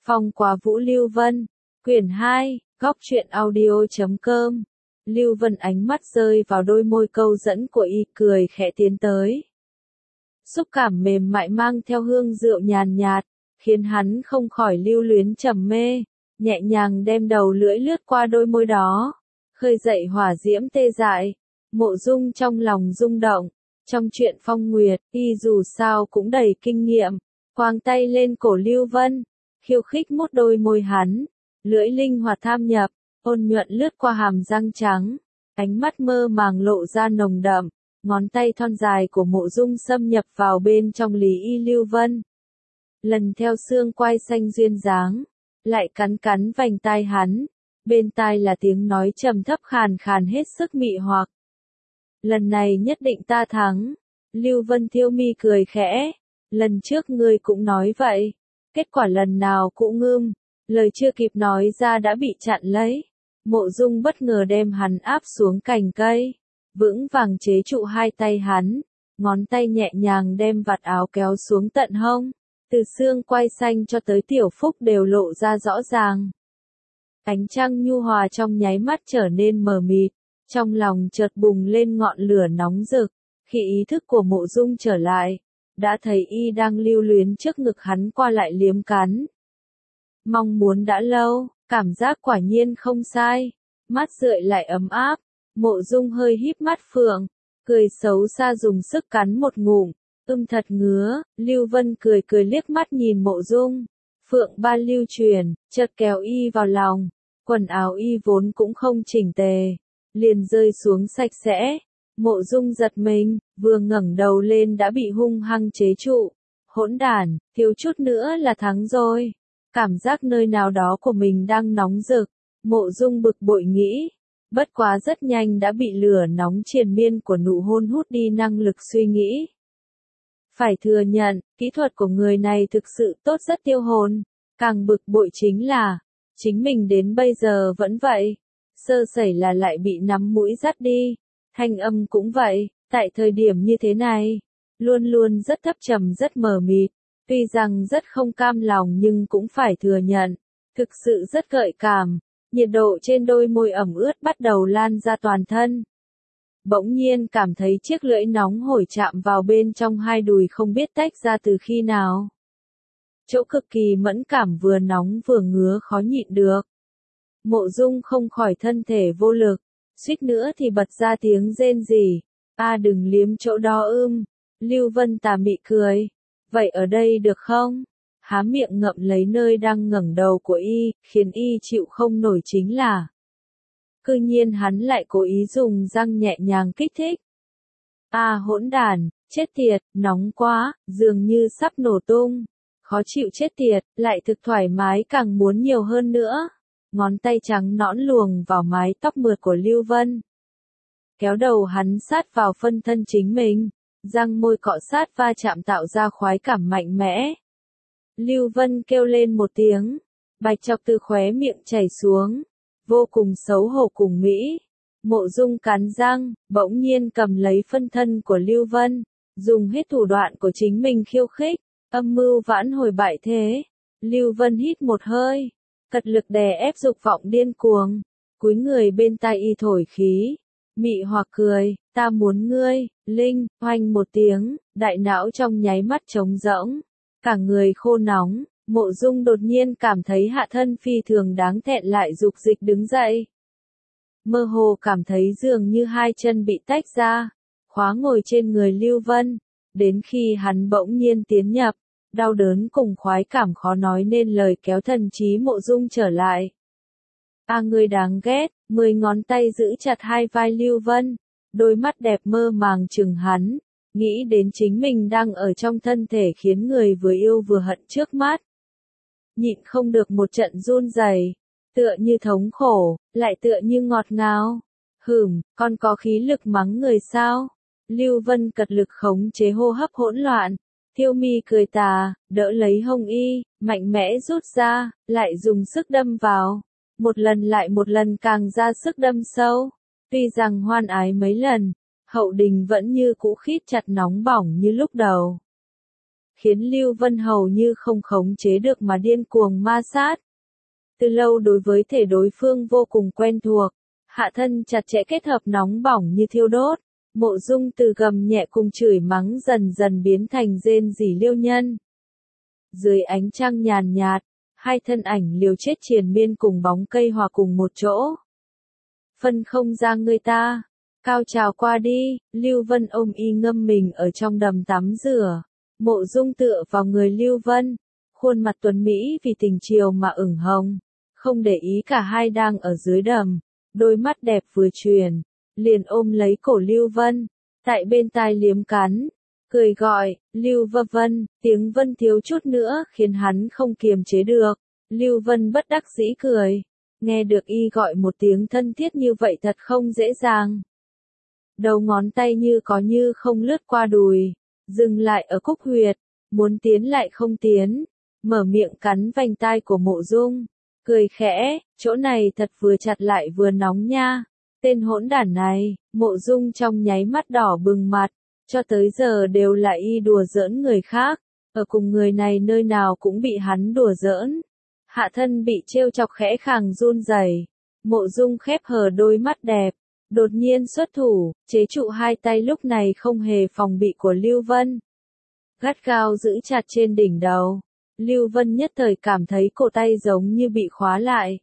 Phong Quá Vũ Lưu Vân, quyển 2, góc truyện audio.com. Lưu Vân ánh mắt rơi vào đôi môi câu dẫn của y, cười khẽ tiến tới. Xúc cảm mềm mại mang theo hương rượu nhàn nhạt, khiến hắn không khỏi lưu luyến trầm mê, nhẹ nhàng đem đầu lưỡi lướt qua đôi môi đó, khơi dậy hỏa diễm tê dại. Mộ Dung trong lòng rung động, trong chuyện Phong Nguyệt, y dù sao cũng đầy kinh nghiệm, quàng tay lên cổ Lưu Vân, khiêu khích mút đôi môi hắn, lưỡi linh hoạt tham nhập, ôn nhuận lướt qua hàm răng trắng, ánh mắt mơ màng lộ ra nồng đậm, ngón tay thon dài của Mộ Dung xâm nhập vào bên trong lý y Lưu Vân. Lần theo xương quai xanh duyên dáng, lại cắn cắn vành tai hắn, bên tai là tiếng nói trầm thấp khàn khàn hết sức mị hoặc. Lần này nhất định ta thắng. Lưu Vân thiêu mi cười khẽ, lần trước ngươi cũng nói vậy, kết quả lần nào cũng ngưng, lời chưa kịp nói ra đã bị chặn lấy. Mộ Dung bất ngờ đem hắn áp xuống cành cây, vững vàng chế trụ hai tay hắn, ngón tay nhẹ nhàng đem vạt áo kéo xuống tận hông, từ xương quai xanh cho tới tiểu phúc đều lộ ra rõ ràng. Ánh trăng nhu hòa trong nháy mắt trở nên mờ mịt, trong lòng chợt bùng lên ngọn lửa nóng rực, khi ý thức của Mộ Dung trở lại, đã thấy y đang lưu luyến trước ngực hắn qua lại liếm cắn. Mong muốn đã lâu, cảm giác quả nhiên không sai, mắt rượi lại ấm áp, Mộ Dung hơi híp mắt phượng, cười xấu xa dùng sức cắn một ngụm, thật ngứa. Lưu Vân cười cười liếc mắt nhìn Mộ Dung, phượng ba lưu truyền, chợt kéo y vào lòng, quần áo y vốn cũng không chỉnh tề, liền rơi xuống sạch sẽ. Mộ Dung giật mình, vừa ngẩng đầu lên đã bị hung hăng chế trụ. Hỗn đản, thiếu chút nữa là thắng rồi. Cảm giác nơi nào đó của mình đang nóng rực. Mộ Dung bực bội nghĩ. Bất quá rất nhanh đã bị lửa nóng triền miên của nụ hôn hút đi năng lực suy nghĩ. Phải thừa nhận, kỹ thuật của người này thực sự tốt rất tiêu hồn. Càng bực bội chính là, chính mình đến bây giờ vẫn vậy. Sơ sẩy là lại bị nắm mũi dắt đi. Thanh âm cũng vậy, tại thời điểm như thế này, luôn luôn rất thấp trầm rất mờ mịt, tuy rằng rất không cam lòng nhưng cũng phải thừa nhận, thực sự rất gợi cảm, nhiệt độ trên đôi môi ẩm ướt bắt đầu lan ra toàn thân. Bỗng nhiên cảm thấy chiếc lưỡi nóng hổi chạm vào bên trong hai đùi không biết tách ra từ khi nào. Chỗ cực kỳ mẫn cảm vừa nóng vừa ngứa khó nhịn được. Mộ Dung không khỏi thân thể vô lực. Suýt nữa thì bật ra tiếng rên rỉ. Đừng liếm chỗ đó Lưu Vân tà mị cười. Vậy ở đây được không? Há miệng ngậm lấy nơi đang ngẩng đầu của y, khiến y chịu không nổi chính là. Cư nhiên hắn lại cố ý dùng răng nhẹ nhàng kích thích. Hỗn đản, chết tiệt, nóng quá, dường như sắp nổ tung. Khó chịu chết tiệt, lại thực thoải mái càng muốn nhiều hơn nữa. Ngón tay trắng nõn luồng vào mái tóc mượt của Lưu Vân. Kéo đầu hắn sát vào phân thân chính mình, răng môi cọ sát va chạm tạo ra khoái cảm mạnh mẽ. Lưu Vân kêu lên một tiếng, bạch chọc từ khóe miệng chảy xuống, vô cùng xấu hổ cùng mỹ. Mộ Dung cắn răng, bỗng nhiên cầm lấy phân thân của Lưu Vân, dùng hết thủ đoạn của chính mình khiêu khích, âm mưu vãn hồi bại thế. Lưu Vân hít một hơi, cật lực đè ép dục vọng điên cuồng, cúi người bên tai y thổi khí, mị hoặc cười, ta muốn ngươi, linh, oanh một tiếng, đại não trong nháy mắt trống rỗng, cả người khô nóng. Mộ Dung đột nhiên cảm thấy hạ thân phi thường đáng thẹn lại dục dịch đứng dậy. Mơ hồ cảm thấy dường như hai chân bị tách ra, khóa ngồi trên người Lưu Vân, đến khi hắn bỗng nhiên tiến nhập. Đau đớn cùng khoái cảm khó nói nên lời kéo thần trí Mộ Dung trở lại. Ngươi đáng ghét, 10 ngón tay giữ chặt hai vai Lưu Vân, đôi mắt đẹp mơ màng chừng hắn, nghĩ đến chính mình đang ở trong thân thể khiến người vừa yêu vừa hận trước mắt. Nhịn không được một trận run rẩy, tựa như thống khổ, lại tựa như ngọt ngào. Con có khí lực mắng người sao? Lưu Vân cật lực khống chế hô hấp hỗn loạn. Thiêu mi cười tà, đỡ lấy hông y, mạnh mẽ rút ra, lại dùng sức đâm vào. Một lần lại một lần càng ra sức đâm sâu. Tuy rằng hoan ái mấy lần, hậu đình vẫn như cũ khít chặt nóng bỏng như lúc đầu. khiến Lưu Vân hầu như không khống chế được mà điên cuồng ma sát. Từ lâu đối với thể đối phương vô cùng quen thuộc, hạ thân chặt chẽ kết hợp nóng bỏng như thiêu đốt, Mộ Dung từ gầm nhẹ cùng chửi mắng dần dần biến thành rên rỉ liêu nhân. Dưới ánh trăng nhàn nhạt, hai thân ảnh liều chết triền miên cùng bóng cây hòa cùng một chỗ. Phân không ra người ta, cao trào qua đi, Lưu Vân ôm y ngâm mình ở trong đầm tắm rửa. Mộ Dung tựa vào người Lưu Vân, khuôn mặt tuấn Mỹ vì tình chiều mà ửng hồng, không để ý cả hai đang ở dưới đầm, đôi mắt đẹp vừa chuyển, liền ôm lấy cổ Lưu Vân, tại bên tai liếm cắn, cười gọi, Lưu Vân, tiếng Vân thiếu chút nữa khiến hắn không kiềm chế được, Lưu Vân bất đắc dĩ cười, nghe được y gọi một tiếng thân thiết như vậy thật không dễ dàng. Đầu ngón tay như có như không lướt qua đùi, dừng lại ở cúc huyệt, muốn tiến lại không tiến, mở miệng cắn vành tai của Mộ Dung, cười khẽ, chỗ này thật vừa chặt lại vừa nóng nha, tên hỗn đản này, Mộ Dung trong nháy mắt đỏ bừng mặt, cho tới giờ đều là y đùa giỡn người khác, ở cùng người này nơi nào cũng bị hắn đùa giỡn. Hạ thân bị trêu chọc khẽ khàng run rẩy, Mộ Dung khép hờ đôi mắt đẹp, đột nhiên xuất thủ, chế trụ hai tay lúc này không hề phòng bị của Lưu Vân. Gắt gao giữ chặt trên đỉnh đầu, Lưu Vân nhất thời cảm thấy cổ tay giống như bị khóa lại.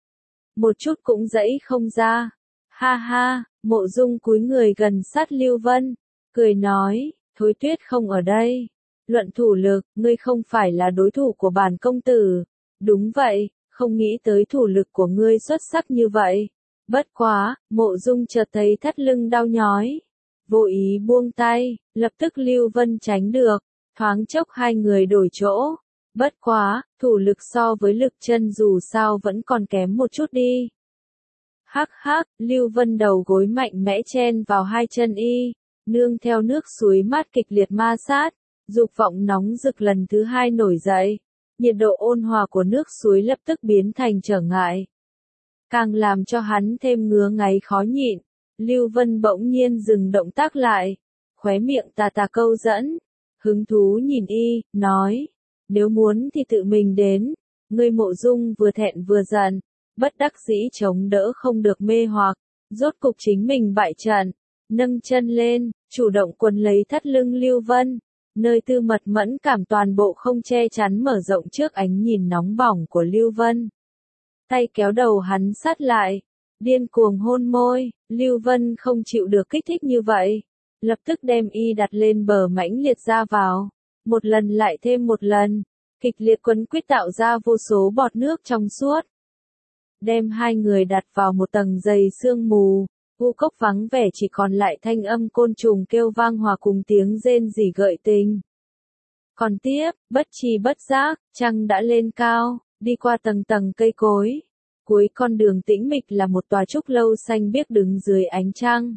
Một chút cũng giãy không ra. Ha ha, Mộ Dung cúi người gần sát Lưu Vân, cười nói, Thối Tuyết không ở đây. Luận thủ lực, ngươi không phải là đối thủ của bản công tử. Đúng vậy, không nghĩ tới thủ lực của ngươi xuất sắc như vậy. Bất quá, Mộ Dung chợt thấy thắt lưng đau nhói. Vô ý buông tay, lập tức Lưu Vân tránh được, thoáng chốc hai người đổi chỗ. Bất quá, thủ lực so với lực chân dù sao vẫn còn kém một chút đi. Hắc hắc, Lưu Vân đầu gối mạnh mẽ chen vào hai chân y, nương theo nước suối mát kịch liệt ma sát, dục vọng nóng rực lần thứ hai nổi dậy. Nhiệt độ ôn hòa của nước suối lập tức biến thành trở ngại. Càng làm cho hắn thêm ngứa ngáy khó nhịn, Lưu Vân bỗng nhiên dừng động tác lại, khóe miệng tà tà câu dẫn, hứng thú nhìn y, nói, nếu muốn thì tự mình đến, ngươi Mộ Dung vừa thẹn vừa giận, bất đắc dĩ chống đỡ không được mê hoặc, rốt cục chính mình bại trận, nâng chân lên, chủ động quấn lấy thắt lưng Lưu Vân, nơi tư mật mẫn cảm toàn bộ không che chắn mở rộng trước ánh nhìn nóng bỏng của Lưu Vân. Tay kéo đầu hắn sát lại, điên cuồng hôn môi, Lưu Vân không chịu được kích thích như vậy, lập tức đem y đặt lên bờ mãnh liệt ra vào, một lần lại thêm một lần, kịch liệt quấn quýt tạo ra vô số bọt nước trong suốt. Đem hai người đặt vào một tầng dày sương mù, u cốc vắng vẻ chỉ còn lại thanh âm côn trùng kêu vang hòa cùng tiếng rên rỉ gợi tình. Còn tiếp, bất tri bất giác, trăng đã lên cao, đi qua tầng tầng cây cối. Cuối con đường tĩnh mịch là một tòa trúc lâu xanh biếc đứng dưới ánh trăng.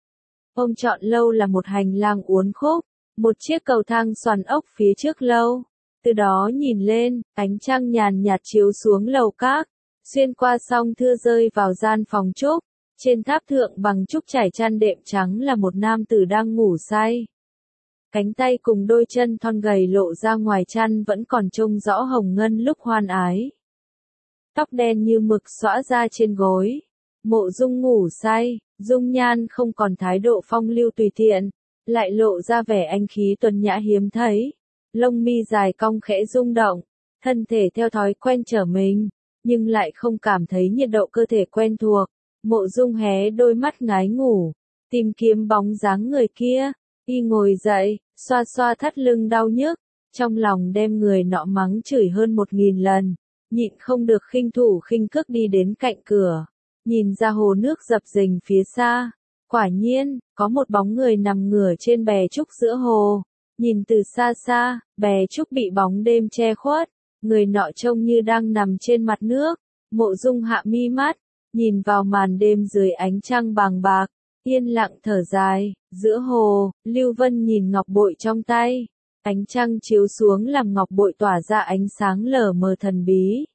Ông chọn lâu là một hành lang uốn khúc, một chiếc cầu thang xoàn ốc phía trước lâu. Từ đó nhìn lên, ánh trăng nhàn nhạt chiếu xuống lầu các, xuyên qua song thưa rơi vào gian phòng trúc. Trên tháp thượng bằng trúc trải chăn đệm trắng là một nam tử đang ngủ say. Cánh tay cùng đôi chân thon gầy lộ ra ngoài chăn vẫn còn trông rõ hồng ngân lúc hoan ái. Tóc đen như mực xõa ra trên gối. Mộ Dung ngủ say, dung nhan không còn thái độ phong lưu tùy tiện, lại lộ ra vẻ anh khí tuấn nhã hiếm thấy. Lông mi dài cong khẽ rung động, thân thể theo thói quen trở mình, nhưng lại không cảm thấy nhiệt độ cơ thể quen thuộc. Mộ Dung hé đôi mắt ngái ngủ, tìm kiếm bóng dáng người kia, y ngồi dậy, xoa xoa thắt lưng đau nhức, trong lòng đem người nọ mắng chửi hơn 1000 lần, nhịn không được khinh thủ khinh cước đi đến cạnh cửa, nhìn ra hồ nước dập dềnh phía xa, quả nhiên, có một bóng người nằm ngửa trên bè trúc giữa hồ, nhìn từ xa xa, bè trúc bị bóng đêm che khuất, người nọ trông như đang nằm trên mặt nước, Mộ Dung hạ mi mắt, nhìn vào màn đêm dưới ánh trăng bàng bạc, yên lặng thở dài, giữa hồ, Lưu Vân nhìn ngọc bội trong tay, ánh trăng chiếu xuống làm ngọc bội tỏa ra ánh sáng lờ mờ thần bí.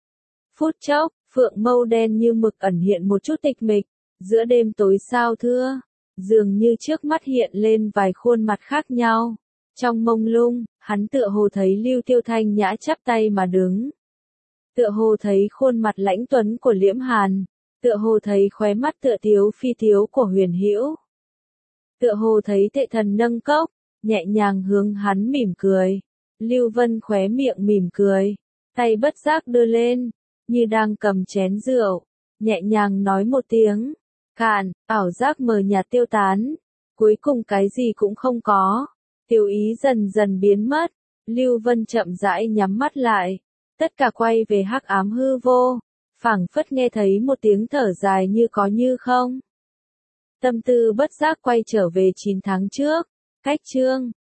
Phút chốc, phượng mâu đen như mực ẩn hiện một chút tịch mịch, giữa đêm tối sao thưa, dường như trước mắt hiện lên vài khuôn mặt khác nhau, Trong mông lung, hắn tựa hồ thấy Lưu Tiêu Thanh Nhã chắp tay mà đứng. Tựa hồ thấy khuôn mặt lãnh tuấn của Liễm Hàn, tựa hồ thấy khóe mắt tựa tiếu phi tiếu của Huyền Hữu. Tựa hồ thấy Tệ Thần nâng cốc, nhẹ nhàng hướng hắn mỉm cười. Lưu Vân khóe miệng mỉm cười, tay bất giác đưa lên, như đang cầm chén rượu, nhẹ nhàng nói một tiếng, cạn, ảo giác mờ nhạt tiêu tán, cuối cùng cái gì cũng không có, tiêu ý dần dần biến mất, Lưu Vân chậm rãi nhắm mắt lại, tất cả quay về hắc ám hư vô, phảng phất nghe thấy một tiếng thở dài như có như không. Tâm tư bất giác quay trở về 9 tháng trước, cách chương